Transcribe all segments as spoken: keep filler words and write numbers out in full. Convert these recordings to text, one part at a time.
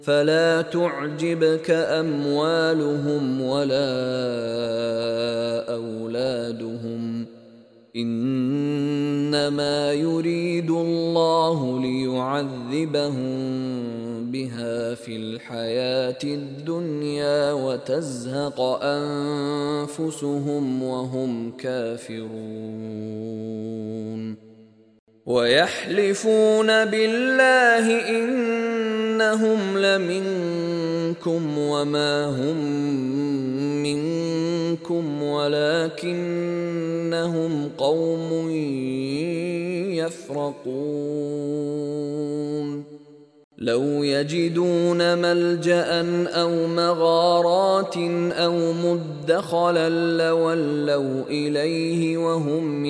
فلا تعجبك أموالهم ولا أولادهم، إنما يريد الله ليعذبهم بها في الحياة الدنيا وتزهق أنفسهم وهم كافرون. ويحلفون بالله إنهم لمنكم وما هم منكم ولكنهم قوم يفرقون. لو يجدون ملجأ أو مغارات أو مدخلا لولوا إليه وهم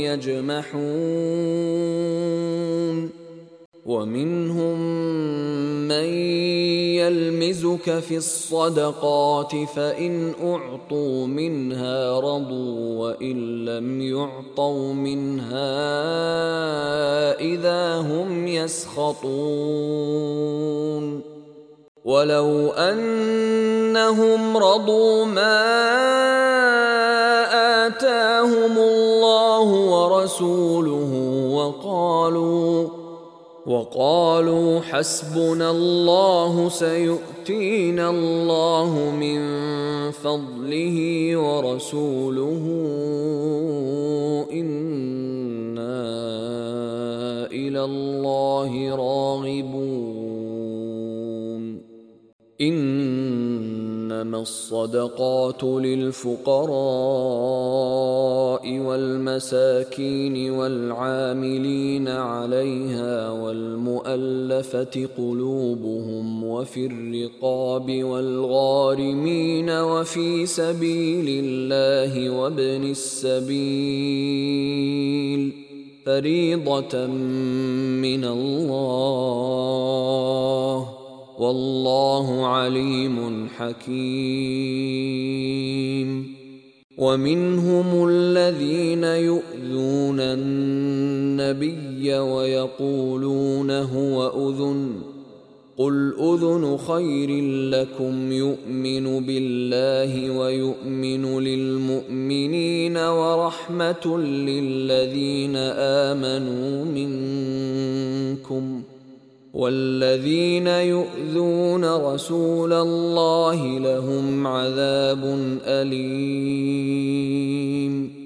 يجمحون. ومنهم من يلمزك في الصدقات فإن أعطوا منها رضوا وإن لم يعطوا منها إذا هم يسخطون. ولو أنهم رضوا ما آتاهم الله ورسوله وقالوا وقالوا حسبنا الله سيؤتينا الله من فضله ورسوله إنا إلى الله راغبون. إنما الصدقات للفقراء والمساكين والعاملين عليها والمؤلفة قلوبهم وفي الرقاب والغارمين وفي سبيل الله وابن السبيل فريضة من الله والله عليم حكيم. ومنهم الذين يؤذون النبي ويقولون هو أذن قل أذن خير لكم يؤمن بالله ويؤمن للمؤمنين ورحمة للذين آمنوا منكم والذين يؤذون رسول الله لهم عذاب أليم.